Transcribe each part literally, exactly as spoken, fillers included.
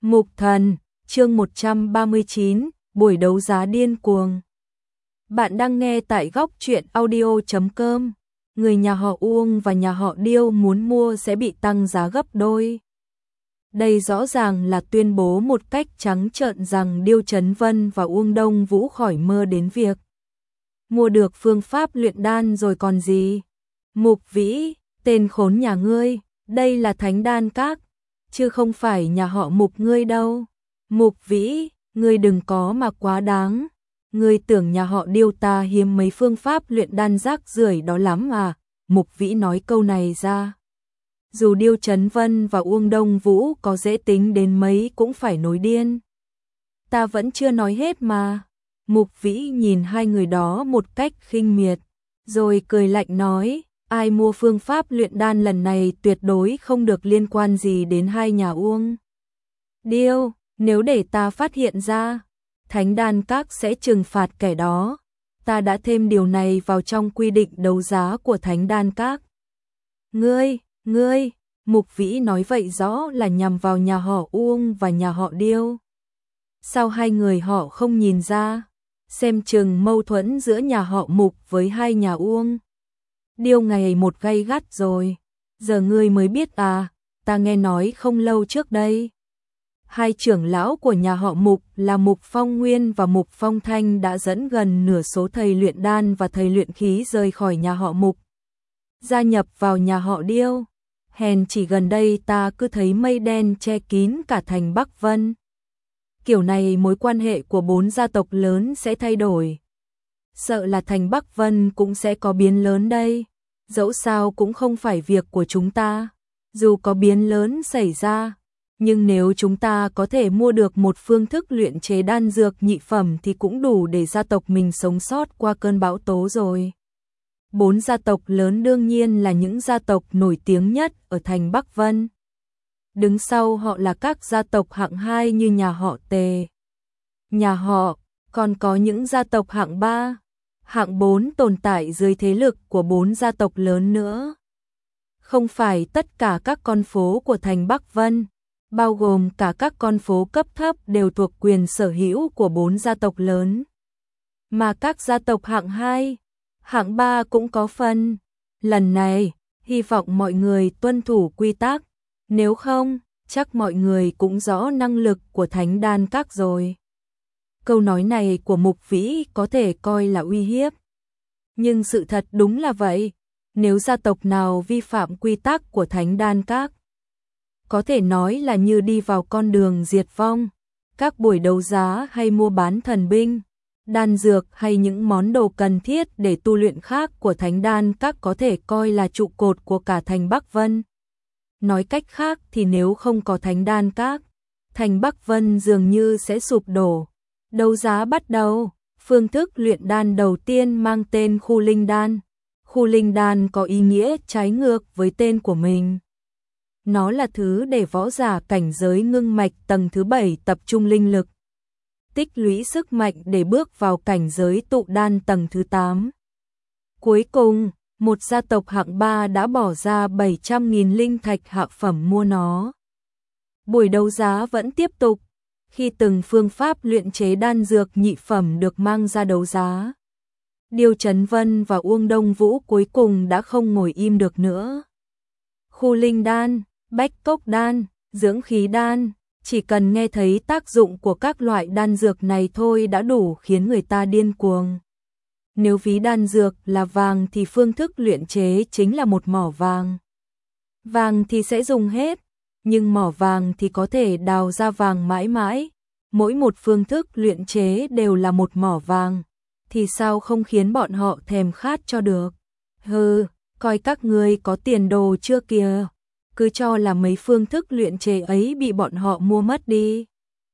Mục Thần, chương một trăm ba mươi chín, buổi đấu giá điên cuồng. Bạn đang nghe tại góc truyện audio chấm com. Người nhà họ Uông và nhà họ Điêu muốn mua sẽ bị tăng giá gấp đôi. Đây rõ ràng là tuyên bố một cách trắng trợn rằng Điêu Chấn Vân và Uông Đông Vũ khỏi mơ đến việc mua được phương pháp luyện đan rồi còn gì. Mục Vĩ, tên khốn nhà ngươi, đây là Thánh Đan Các, chứ không phải nhà họ Mục ngươi đâu. Mục Vĩ, ngươi đừng có mà quá đáng. Ngươi tưởng nhà họ Điêu ta hiếm mấy phương pháp luyện đan rác rưởi đó lắm à? Mục Vĩ nói câu này ra. Dù Điêu Chấn Vân và Uông Đông Vũ có dễ tính đến mấy cũng phải nổi điên. Ta vẫn chưa nói hết mà. Mục Vĩ nhìn hai người đó một cách khinh miệt, rồi cười lạnh nói, ai mua phương pháp luyện đan lần này tuyệt đối không được liên quan gì đến hai nhà Uông Điêu, nếu để ta phát hiện ra, Thánh Đan Các sẽ trừng phạt kẻ đó. Ta đã thêm điều này vào trong quy định đấu giá của Thánh Đan Các. Ngươi, ngươi, Mục Vĩ nói vậy rõ là nhằm vào nhà họ Uông và nhà họ Điêu. Sao hai người họ không nhìn ra? Xem chừng mâu thuẫn giữa nhà họ Mục với hai nhà Uông Điêu ngày một gay gắt rồi. Giờ ngươi mới biết à? Ta nghe nói không lâu trước đây, hai trưởng lão của nhà họ Mục là Mục Phong Nguyên và Mục Phong Thanh đã dẫn gần nửa số thầy luyện đan và thầy luyện khí rời khỏi nhà họ Mục, gia nhập vào nhà họ Điêu. Hèn chỉ gần đây ta cứ thấy mây đen che kín cả thành Bắc Vân. Kiểu này mối quan hệ của bốn gia tộc lớn sẽ thay đổi. Sợ là thành Bắc Vân cũng sẽ có biến lớn đây. Dẫu sao cũng không phải việc của chúng ta. Dù có biến lớn xảy ra, nhưng nếu chúng ta có thể mua được một phương thức luyện chế đan dược nhị phẩm thì cũng đủ để gia tộc mình sống sót qua cơn bão tố rồi. Bốn gia tộc lớn đương nhiên là những gia tộc nổi tiếng nhất ở thành Bắc Vân. Đứng sau họ là các gia tộc hạng hai như nhà họ Tề, nhà họ, còn có những gia tộc hạng ba, hạng bốn tồn tại dưới thế lực của bốn gia tộc lớn nữa. Không phải tất cả các con phố của thành Bắc Vân, bao gồm cả các con phố cấp thấp đều thuộc quyền sở hữu của bốn gia tộc lớn. Mà các gia tộc hạng hai, hạng ba cũng có phần. Lần này, hy vọng mọi người tuân thủ quy tắc, nếu không, chắc mọi người cũng rõ năng lực của Thánh Đan Các rồi. Câu nói này của Mục Vĩ có thể coi là uy hiếp. Nhưng sự thật đúng là vậy, nếu gia tộc nào vi phạm quy tắc của Thánh Đan Các, có thể nói là như đi vào con đường diệt vong. Các buổi đấu giá hay mua bán thần binh, đan dược hay những món đồ cần thiết để tu luyện khác của Thánh Đan Các có thể coi là trụ cột của cả thành Bắc Vân. Nói cách khác thì nếu không có Thánh Đan Các, thành Bắc Vân dường như sẽ sụp đổ. Đấu giá bắt đầu, phương thức luyện đan đầu tiên mang tên Khu Linh Đan. Khu Linh Đan có ý nghĩa trái ngược với tên của mình. Nó là thứ để võ giả cảnh giới ngưng mạch tầng thứ bảy tập trung linh lực, tích lũy sức mạnh để bước vào cảnh giới tụ đan tầng thứ tám. Cuối cùng, một gia tộc hạng ba đã bỏ ra bảy trăm nghìn linh thạch hạ phẩm mua nó. Buổi đấu giá vẫn tiếp tục, khi từng phương pháp luyện chế đan dược nhị phẩm được mang ra đấu giá. Điêu Chấn Vân và Uông Đông Vũ cuối cùng đã không ngồi im được nữa. Khu Linh Đan, Bách Cốc Đan, Dưỡng Khí Đan, chỉ cần nghe thấy tác dụng của các loại đan dược này thôi đã đủ khiến người ta điên cuồng. Nếu ví đan dược là vàng thì phương thức luyện chế chính là một mỏ vàng. Vàng thì sẽ dùng hết, nhưng mỏ vàng thì có thể đào ra vàng mãi mãi. Mỗi một phương thức luyện chế đều là một mỏ vàng, thì sao không khiến bọn họ thèm khát cho được. Hừ, coi các ngươi có tiền đồ chưa kìa, cứ cho là mấy phương thức luyện chế ấy bị bọn họ mua mất đi.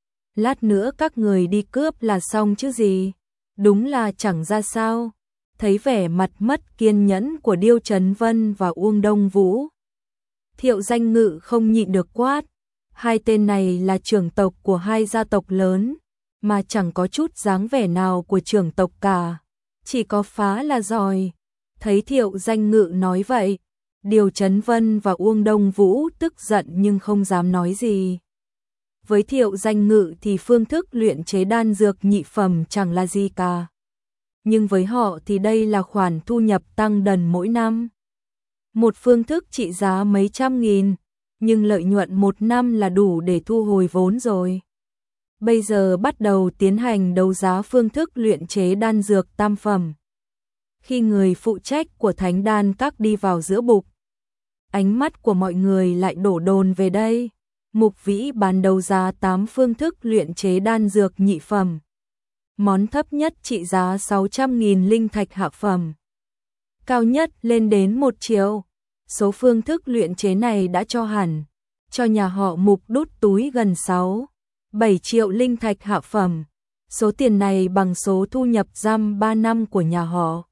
Lát nữa các người đi cướp là xong chứ gì. Đúng là chẳng ra sao. Thấy vẻ mặt mất kiên nhẫn của Điêu Chấn Vân và Uông Đông Vũ, Thiệu Danh Ngự không nhịn được quát. Hai tên này là trưởng tộc của hai gia tộc lớn, mà chẳng có chút dáng vẻ nào của trưởng tộc cả, chỉ có phá là giỏi. Thấy Thiệu Danh Ngự nói vậy, Điêu Chấn Vân và Uông Đông Vũ tức giận nhưng không dám nói gì. Với Thiệu Danh Ngự thì phương thức luyện chế đan dược nhị phẩm chẳng là gì cả. Nhưng với họ thì đây là khoản thu nhập tăng dần mỗi năm. Một phương thức trị giá mấy trăm nghìn, nhưng lợi nhuận một năm là đủ để thu hồi vốn rồi. Bây giờ bắt đầu tiến hành đấu giá phương thức luyện chế đan dược tam phẩm. Khi người phụ trách của Thánh Đan Các đi vào giữa bục, ánh mắt của mọi người lại đổ dồn về đây. Mục Vĩ bán đấu giá tám phương thức luyện chế đan dược nhị phẩm. Món thấp nhất trị giá sáu trăm nghìn linh thạch hạ phẩm. Cao nhất lên đến một triệu. Số phương thức luyện chế này đã cho hẳn cho nhà họ Mục đút túi gần sáu, bảy triệu linh thạch hạ phẩm. Số tiền này bằng số thu nhập răm ba năm của nhà họ.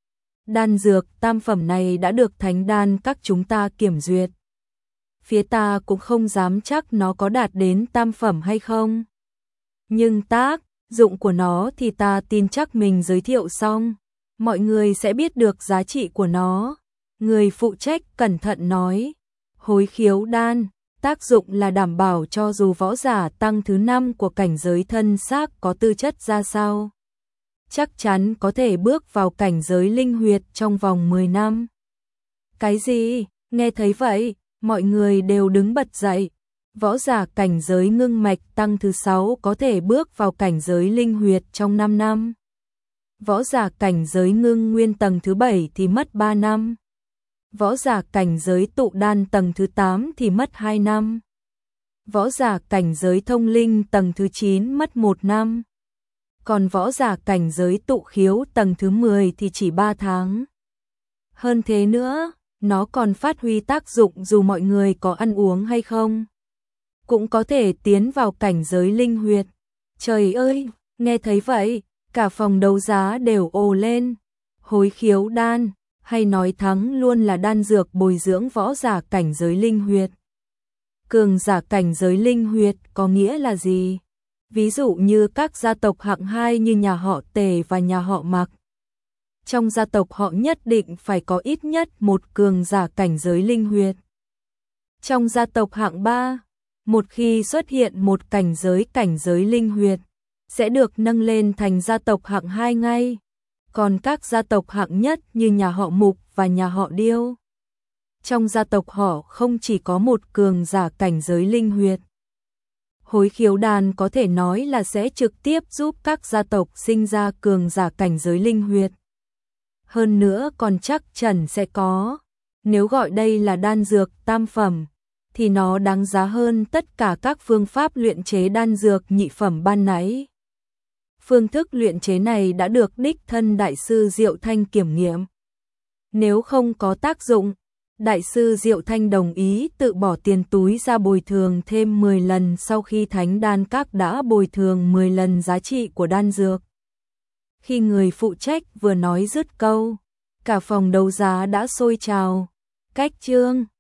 Đan dược tam phẩm này đã được Thánh Đan Các chúng ta kiểm duyệt. Phía ta cũng không dám chắc nó có đạt đến tam phẩm hay không. Nhưng tác dụng của nó thì ta tin chắc mình giới thiệu xong, mọi người sẽ biết được giá trị của nó. Người phụ trách cẩn thận nói, hối khiếu đan, tác dụng là đảm bảo cho dù võ giả tăng thứ năm của cảnh giới thân xác có tư chất ra sao, chắc chắn có thể bước vào cảnh giới linh huyệt trong vòng mười năm. Cái gì? Nghe thấy vậy, mọi người đều đứng bật dậy. Võ giả cảnh giới ngưng mạch tăng thứ sáu có thể bước vào cảnh giới linh huyệt trong năm năm. Võ giả cảnh giới ngưng nguyên tầng thứ bảy thì mất ba năm. Võ giả cảnh giới tụ đan tầng thứ tám thì mất hai năm. Võ giả cảnh giới thông linh tầng thứ chín mất một năm. Còn võ giả cảnh giới tụ khiếu tầng thứ mười thì chỉ ba tháng. Hơn thế nữa, nó còn phát huy tác dụng dù mọi người có ăn uống hay không. Cũng có thể tiến vào cảnh giới linh huyệt. Trời ơi, nghe thấy vậy, cả phòng đấu giá đều ồ lên. Hối khiếu đan, hay nói thắng luôn là đan dược bồi dưỡng võ giả cảnh giới linh huyệt. Cường giả cảnh giới linh huyệt có nghĩa là gì? Ví dụ như các gia tộc hạng hai như nhà họ Tề và nhà họ Mạc. Trong gia tộc họ nhất định phải có ít nhất một cường giả cảnh giới linh huyệt. Trong gia tộc hạng ba, một khi xuất hiện một cảnh giới cảnh giới linh huyệt, sẽ được nâng lên thành gia tộc hạng hai ngay. Còn các gia tộc hạng nhất như nhà họ Mục và nhà họ Điêu, trong gia tộc họ không chỉ có một cường giả cảnh giới linh huyệt. Hối khiếu đan có thể nói là sẽ trực tiếp giúp các gia tộc sinh ra cường giả cảnh giới linh huyệt. Hơn nữa còn chắc chắn sẽ có. Nếu gọi đây là đan dược tam phẩm, thì nó đáng giá hơn tất cả các phương pháp luyện chế đan dược nhị phẩm ban nãy. Phương thức luyện chế này đã được đích thân Đại sư Diệu Thanh kiểm nghiệm. Nếu không có tác dụng, Đại sư Diệu Thanh đồng ý tự bỏ tiền túi ra bồi thường thêm mười lần sau khi Thánh Đan Các đã bồi thường mười lần giá trị của đan dược. Khi người phụ trách vừa nói dứt câu, cả phòng đấu giá đã sôi trào. Cách chương